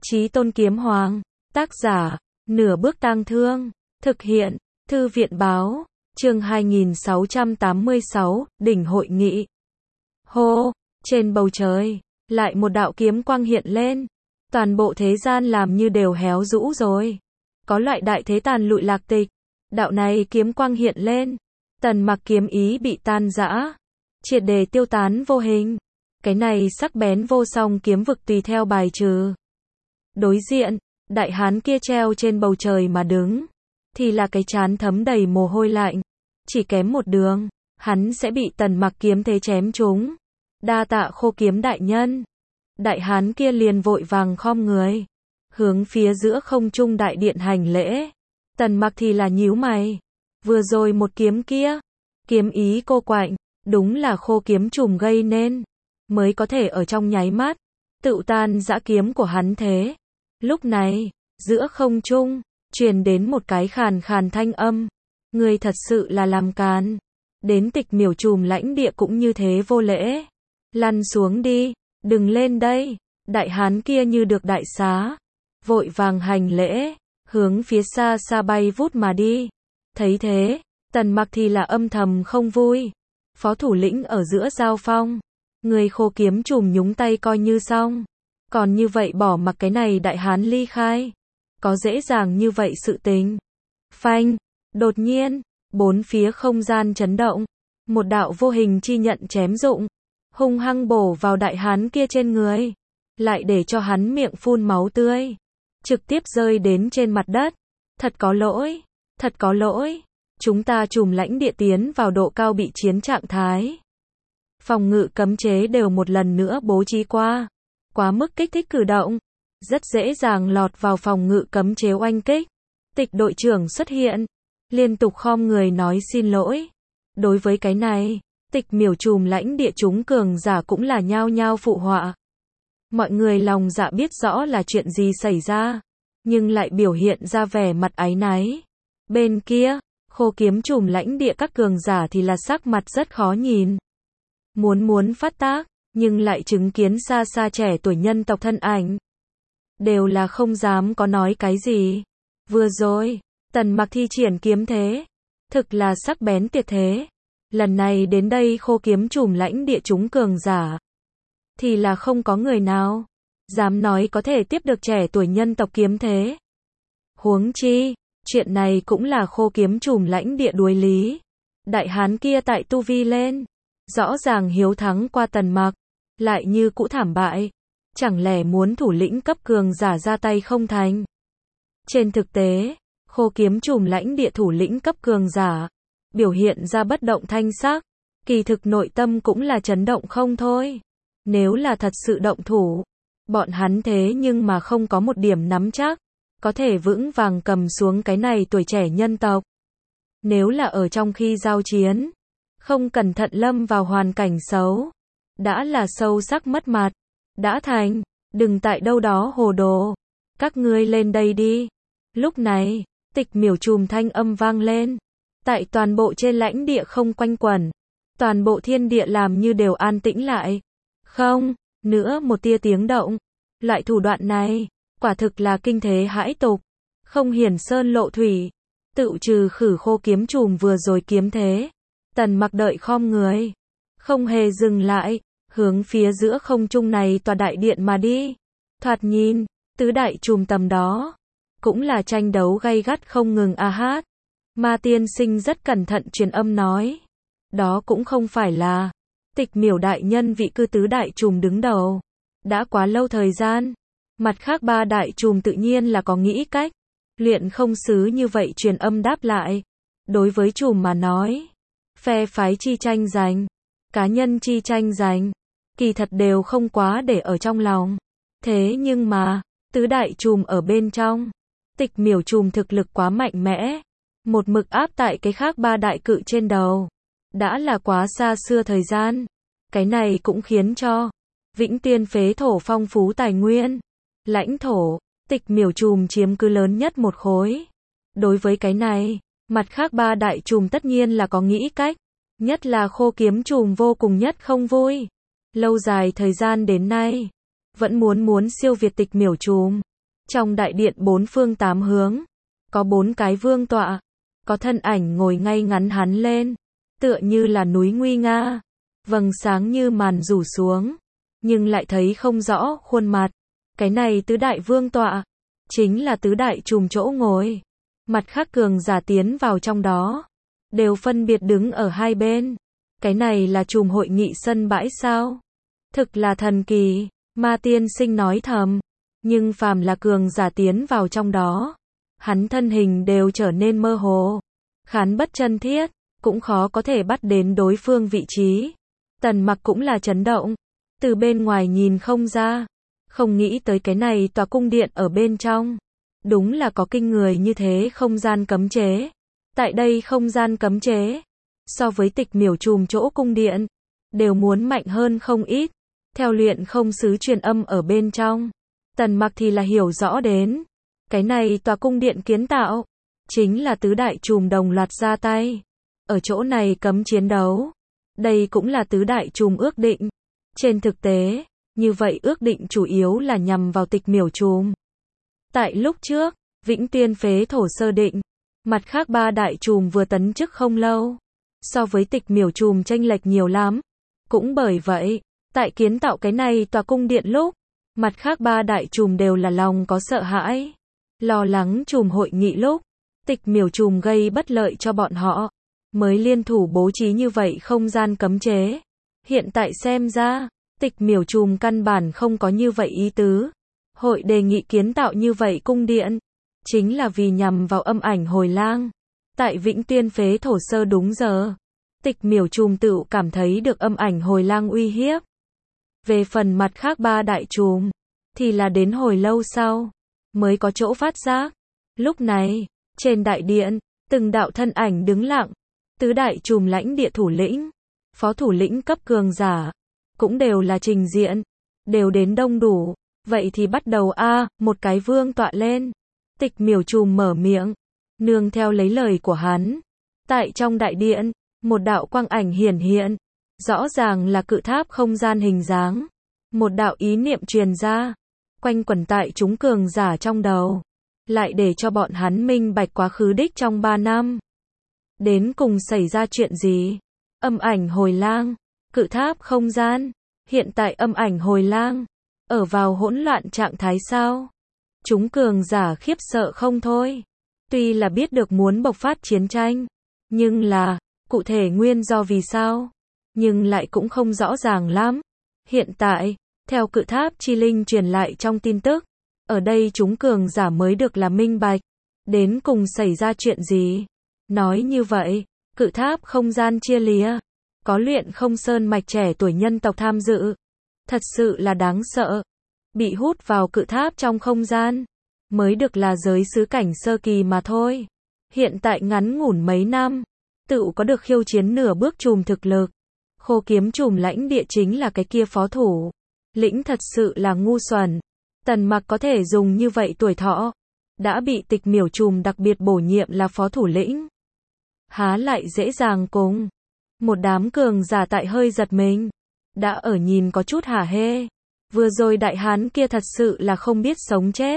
Chí Tôn Kiếm Hoàng, tác giả, Nửa Bước Tang Thương, thực hiện, Thư viện Báo, chương 2686, đỉnh hội nghị. Hô, trên bầu trời, lại một đạo kiếm quang hiện lên. Toàn bộ thế gian làm như đều héo rũ rồi. Có loại đại thế tàn lụi lạc tịch. Đạo này kiếm quang hiện lên. Tần Mặc kiếm ý bị tan rã, triệt để tiêu tán vô hình. Cái này sắc bén vô song kiếm vực tùy theo bài trừ. Đối diện, đại hán kia treo trên bầu trời mà đứng, thì là cái trán thấm đầy mồ hôi lạnh. Chỉ kém một đường, hắn sẽ bị Tần Mặc kiếm thế chém trúng. Đa tạ Khô Kiếm đại nhân. Đại hán kia liền vội vàng khom người, hướng phía giữa không trung đại điện hành lễ. Tần Mặc thì là nhíu mày. Vừa rồi một kiếm kia, kiếm ý cô quạnh, đúng là Khô Kiếm trùm gây nên, mới có thể ở trong nháy mắt tự tan dã kiếm của hắn thế. Lúc này, giữa không trung truyền đến một cái khàn khàn thanh âm, người thật sự là làm càn, đến Tịch Miểu trùm lãnh địa cũng như thế vô lễ. Lăn xuống đi, đừng lên đây. Đại hán kia như được đại xá, vội vàng hành lễ, hướng phía xa xa bay vút mà đi. Thấy thế, Tần Mặc thì là âm thầm không vui. Phó thủ lĩnh ở giữa giao phong, người Khô Kiếm trùm nhúng tay coi như xong, còn như vậy bỏ mặc cái này đại hán ly khai, có dễ dàng như vậy sự tình. Phanh, đột nhiên, bốn phía không gian chấn động, một đạo vô hình chi nhận chém rụng, hung hăng bổ vào đại hán kia trên người, lại để cho hắn miệng phun máu tươi, trực tiếp rơi đến trên mặt đất. Thật có lỗi, thật có lỗi, chúng ta trùm lãnh địa tiến vào độ cao bị chiến trạng thái. Phòng ngự cấm chế đều một lần nữa bố trí qua, quá mức kích thích cử động, rất dễ dàng lọt vào phòng ngự cấm chế oanh kích. Tịch đội trưởng xuất hiện, liên tục khom người nói xin lỗi. Đối với cái này, Tịch Miểu trùm lãnh địa chúng cường giả cũng là nhao nhao phụ họa. Mọi người lòng dạ biết rõ là chuyện gì xảy ra, nhưng lại biểu hiện ra vẻ mặt áy náy. Bên kia, Khô Kiếm trùm lãnh địa các cường giả thì là sắc mặt rất khó nhìn. Muốn phát tác, nhưng lại chứng kiến xa xa trẻ tuổi nhân tộc thân ảnh. Đều là không dám có nói cái gì. Vừa rồi, Tần Mặc thi triển kiếm thế, thực là sắc bén tuyệt thế. Lần này đến đây Khô Kiếm trùm lãnh địa chúng cường giả, thì là không có người nào dám nói có thể tiếp được trẻ tuổi nhân tộc kiếm thế. Huống chi, chuyện này cũng là Khô Kiếm trùm lãnh địa đối lý. Đại hán kia tại tu vi lên, rõ ràng hiếu thắng qua Tần Mặc, lại như cũ thảm bại. Chẳng lẽ muốn thủ lĩnh cấp cường giả ra tay không thành? Trên thực tế, Khô Kiếm trùm lãnh địa thủ lĩnh cấp cường giả biểu hiện ra bất động thanh sắc, kỳ thực nội tâm cũng là chấn động không thôi. Nếu là thật sự động thủ, bọn hắn thế nhưng mà không có một điểm nắm chắc có thể vững vàng cầm xuống cái này tuổi trẻ nhân tộc. Nếu là ở trong khi giao chiến, không cẩn thận lâm vào hoàn cảnh xấu, đã là sâu sắc mất mặt. Đã thành, đừng tại đâu đó hồ đồ, các ngươi lên đây đi. Lúc này, Tịch Miểu trùm thanh âm vang lên, tại toàn bộ trên lãnh địa không quanh quẩn, toàn bộ thiên địa làm như đều an tĩnh lại. Không nữa một tia tiếng động. Loại thủ đoạn này, quả thực là kinh thế hãi tục, không hiển sơn lộ thủy, tự trừ khử Khô Kiếm trùm vừa rồi kiếm thế. Tần Mặc đợi khom người, không hề dừng lại, hướng phía giữa không trung này tòa đại điện mà đi. Thoạt nhìn, tứ đại trùm tầm đó, cũng là tranh đấu gay gắt không ngừng a hát. Ma tiên sinh rất cẩn thận truyền âm nói, đó cũng không phải là Tịch Miểu đại nhân vị cư tứ đại trùm đứng đầu. Đã quá lâu thời gian, mặt khác ba đại trùm tự nhiên là có nghĩ cách. Luyện không xứ như vậy truyền âm đáp lại. Đối với trùm mà nói, phe phái chi tranh giành, cá nhân chi tranh giành, kỳ thật đều không quá để ở trong lòng. Thế nhưng mà, tứ đại trùm ở bên trong, Tịch Miểu trùm thực lực quá mạnh mẽ, một mực áp tại cái khác ba đại cự trên đầu. Đã là quá xa xưa thời gian. Cái này cũng khiến cho Vĩnh Tiên phế thổ phong phú tài nguyên, lãnh thổ, Tịch Miểu trùm chiếm cứ lớn nhất một khối. Đối với cái này, mặt khác ba đại trùm tất nhiên là có nghĩ cách. Nhất là Khô Kiếm trùm vô cùng nhất không vui. Lâu dài thời gian đến nay, vẫn muốn siêu việt Tịch Miểu trùm. Trong đại điện bốn phương tám hướng, có 4 cái vương tọa, có thân ảnh ngồi ngay ngắn hắn lên, tựa như là núi nguy nga, vầng sáng như màn rủ xuống, nhưng lại thấy không rõ khuôn mặt. Cái này tứ đại vương tọa, chính là tứ đại trùm chỗ ngồi. Mặt khác cường giả tiến vào trong đó, đều phân biệt đứng ở hai bên. Cái này là trùm hội nghị sân bãi sao? Thực là thần kỳ, Ma tiên sinh nói thầm. Nhưng phàm là cường giả tiến vào trong đó, hắn thân hình đều trở nên mơ hồ, khán bất chân thiết, cũng khó có thể bắt đến đối phương vị trí. Tần Mặc cũng là chấn động, từ bên ngoài nhìn không ra, không nghĩ tới cái này tòa cung điện ở bên trong, đúng là có kinh người như thế không gian cấm chế. Tại đây không gian cấm chế, so với Tịch Miểu trùm chỗ cung điện, đều muốn mạnh hơn không ít. Theo luyện không sứ truyền âm ở bên trong, Tần Mặc thì là hiểu rõ đến, cái này tòa cung điện kiến tạo, chính là tứ đại trùm đồng loạt ra tay, ở chỗ này cấm chiến đấu. Đây cũng là tứ đại trùm ước định. Trên thực tế, như vậy ước định chủ yếu là nhằm vào Tịch Miểu trùm. Tại lúc trước, Vĩnh Tuyên phế thổ sơ định, mặt khác 3 đại trùm vừa tấn chức không lâu, so với Tịch Miểu trùm chênh lệch nhiều lắm. Cũng bởi vậy, tại kiến tạo cái này tòa cung điện lúc, mặt khác 3 đại trùm đều là lòng có sợ hãi, lo lắng trùm hội nghị lúc Tịch Miểu trùm gây bất lợi cho bọn họ, mới liên thủ bố trí như vậy không gian cấm chế. Hiện tại xem ra, Tịch Miểu trùm căn bản không có như vậy ý tứ. Hội đề nghị kiến tạo như vậy cung điện, chính là vì nhằm vào âm ảnh hồi lang. Tại Vĩnh Tuyên phế thổ sơ đúng giờ, Tịch Miểu trùm tự cảm thấy được âm ảnh hồi lang uy hiếp. Về phần mặt khác 3 đại trùm, thì là đến hồi lâu sau, mới có chỗ phát giác. Lúc này, trên đại điện, từng đạo thân ảnh đứng lặng, tứ đại trùm lãnh địa thủ lĩnh, phó thủ lĩnh cấp cường giả, cũng đều là trình diện, đều đến đông đủ. Vậy thì bắt đầu một cái vương tọa lên. Tịch Miểu trùm mở miệng, nương theo lấy lời của hắn. Tại trong đại điện, một đạo quang ảnh hiển hiện, rõ ràng là cự tháp không gian hình dáng. Một đạo ý niệm truyền ra, quanh quẩn tại chúng cường giả trong đầu, lại để cho bọn hắn minh bạch quá khứ đích trong 3 năm. Đến cùng xảy ra chuyện gì? Âm ảnh hồi lang, cự tháp không gian, hiện tại âm ảnh hồi lang, ở vào hỗn loạn trạng thái sao? Chúng cường giả khiếp sợ không thôi. Tuy là biết được muốn bộc phát chiến tranh, nhưng là, cụ thể nguyên do vì sao? Nhưng lại cũng không rõ ràng lắm. Hiện tại, theo cự tháp chi linh truyền lại trong tin tức, ở đây chúng cường giả mới được là minh bạch. Đến cùng xảy ra chuyện gì? Nói như vậy, cự tháp không gian chia lìa, có luyện không sơn mạch trẻ tuổi nhân tộc tham dự. Thật sự là đáng sợ. Bị hút vào cự tháp trong không gian, mới được là giới xứ cảnh sơ kỳ mà thôi. Hiện tại ngắn ngủn mấy năm, tự có được khiêu chiến nửa bước trùm thực lực. Khô kiếm trùm lãnh địa chính là cái kia phó thủ lĩnh, thật sự là ngu xuẩn. Tần Mặc có thể dùng như vậy tuổi thọ, đã bị Tịch Miểu trùm đặc biệt bổ nhiệm là phó thủ lĩnh, há lại dễ dàng cùng. Một đám cường giả tại hơi giật mình, đã ở nhìn có chút hả hê. Vừa rồi đại hán kia thật sự là không biết sống chết.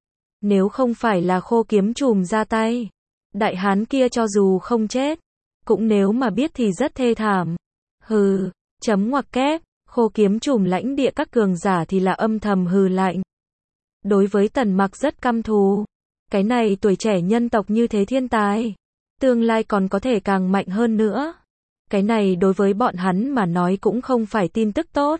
Nếu không phải là khô kiếm trùm ra tay, đại hán kia cho dù không chết, cũng nếu mà biết thì rất thê thảm. Hừ, chấm ngoặc kép, khô kiếm trùm lãnh địa các cường giả thì là âm thầm hừ lạnh. Đối với Tần Mặc rất căm thù. Cái này tuổi trẻ nhân tộc như thế thiên tài, tương lai còn có thể càng mạnh hơn nữa. Cái này đối với bọn hắn mà nói cũng không phải tin tức tốt.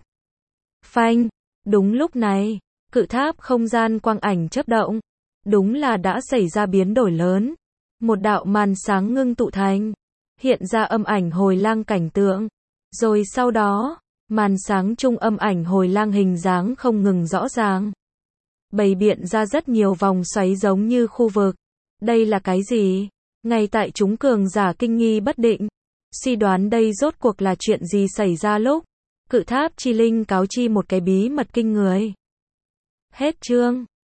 Phanh, đúng lúc này, cự tháp không gian quang ảnh chớp động, đúng là đã xảy ra biến đổi lớn. Một đạo màn sáng ngưng tụ thành, hiện ra âm ảnh hồi lang cảnh tượng. Rồi sau đó, màn sáng trung âm ảnh hồi lang hình dáng không ngừng rõ ràng, bày biện ra rất nhiều vòng xoáy giống như khu vực. Đây là cái gì? Ngay tại chúng cường giả kinh nghi bất định, suy đoán đây rốt cuộc là chuyện gì xảy ra lúc cự tháp chi linh cáo chi một cái bí mật kinh người. Hết chương.